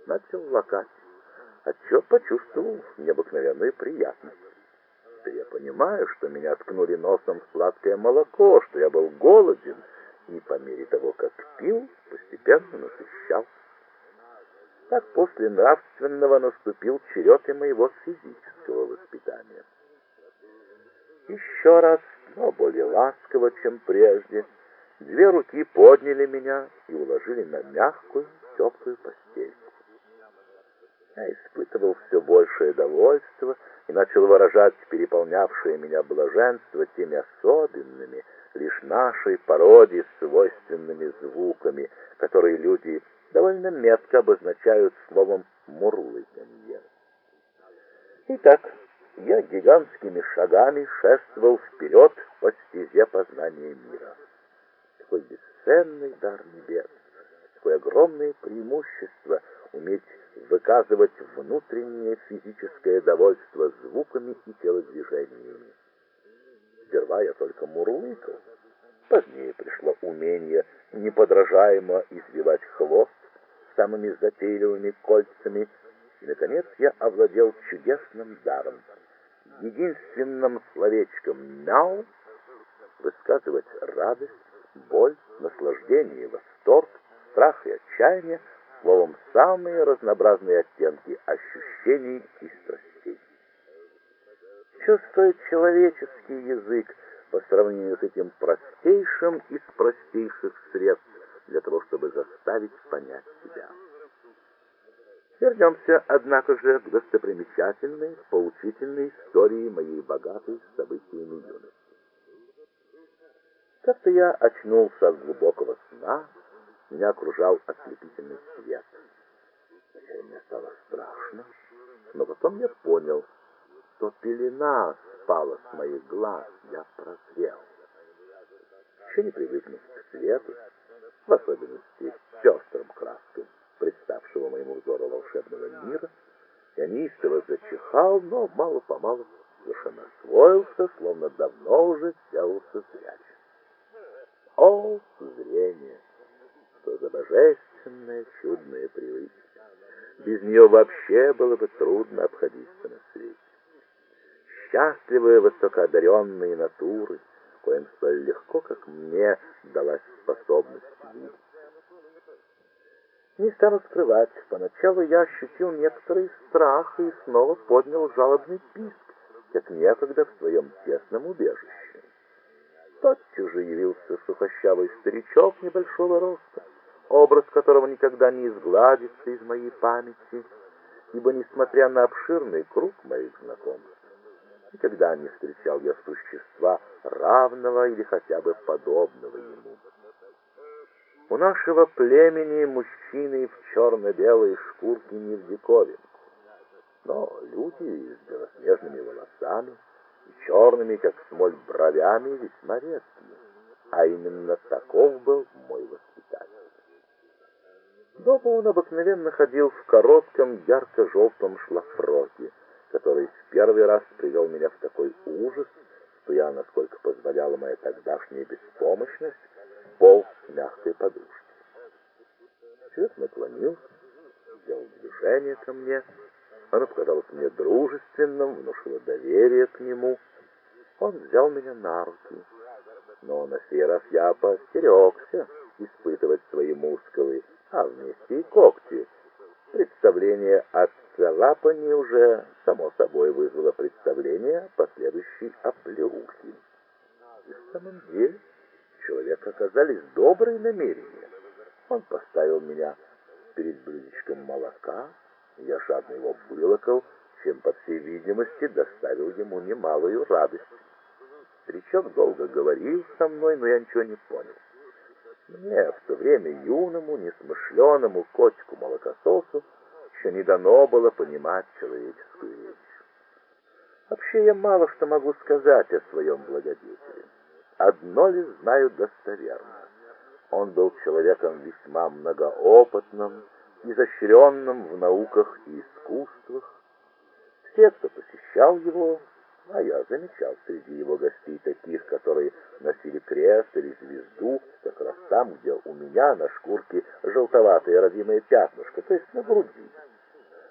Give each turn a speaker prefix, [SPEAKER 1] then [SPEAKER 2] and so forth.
[SPEAKER 1] начал лакать, отчего почувствовал необыкновенную приятность. Теперь я понимаю, что меня ткнули носом в сладкое молоко, что я был голоден, и по мере того, как пил, постепенно насыщался. Так после нравственного наступил черед и моего физического воспитания. Еще раз, но более ласково, чем прежде, две руки подняли меня и уложили на мягкую, теплую постель. Я испытывал все большее довольство и начал выражать переполнявшее меня блаженство теми особенными, лишь нашей породе свойственными звуками, которые люди довольно метко обозначают словом «мурлыканье». Итак, я гигантскими шагами шествовал вперед по стезе познания мира. Какой бесценный дар небес, какое огромное преимущество уметь выказывать внутреннее физическое довольство звуками и телодвижениями. Сперва я только мурлыкал, позднее пришло умение неподражаемо извивать хвост самыми затейливыми кольцами, и, наконец, я овладел чудесным даром, единственным словечком «мяу» высказывать радость, боль, наслаждение, восторг, страх и отчаяние, словом, самые разнообразные оттенки ощущений и страстей. Чувствует человеческий язык по сравнению с этим простейшим из простейших средств для того, чтобы заставить понять себя. Вернемся, однако же, к достопримечательной, поучительной истории моей богатой событиями юности. Как-то я очнулся от глубокого сна, меня окружал ослепительный свет. Сначала мне стало страшно, но потом я понял, что пелена спала с моих глаз, я прозрел. Еще не привыкнув к свету, в особенности пестрым краскам представшего моему взору волшебного мира, я неистово зачихал, но мало-помалу совершенно освоился, словно давно уже сделался зрячим. О, зрение! Что за божественная, чудная привычка! Без нее вообще было бы трудно обходиться на свете. Счастливые высокоодаренные натуры, коим столь легко, как мне, далась способность видеть. Не стану скрывать, поначалу я ощутил некоторый страх и снова поднял жалобный писк, как некогда в своем тесном убежище. Тотчас же явился сухощавый старичок небольшого роста, образ которого никогда не изгладится из моей памяти, ибо, несмотря на обширный круг моих знакомств, никогда не встречал я существа, равного или хотя бы подобного ему. У нашего племени мужчины в черно-белой шкурке не в диковинку, но люди с белоснежными волосами и черными, как смоль, бровями весьма редкие, а именно таков был мой воспитатель. Дома он обыкновенно ходил в коротком ярко-желтом шлафроке, который в первый раз привел меня в такой ужас, что я, насколько позволяла моя тогдашняя беспомощность, полз с мягкой подушки. Человек наклонился, сделал движение ко мне. Оно показалось мне дружественным, внушило доверие к нему. Он взял меня на руки, но на сей раз я поостерегся испытывать свои мускулы, а вместе и когти. Представление о царапании уже само собой вызвало представление о последующей оплеухе. И в самом деле у человека оказались добрые намерения. Он поставил меня перед блюдечком молока, и я жадно его вылокал, чем, по всей видимости, доставил ему немалую радость. Старичок долго говорил со мной, но я ничего не понял. Мне в то время юному, несмышленому котику-молокососу еще не дано было понимать человеческую речь. Вообще я мало что могу сказать о своем благодетеле. Одно лишь знаю достоверно. Он был человеком весьма многоопытным, изощренным в науках и искусствах. Все, кто посещал его, А я замечал среди его гостей таких, которые носили крест или звезду, как раз там, где у меня на шкурке желтоватое родимое пятнышко, то есть на груди.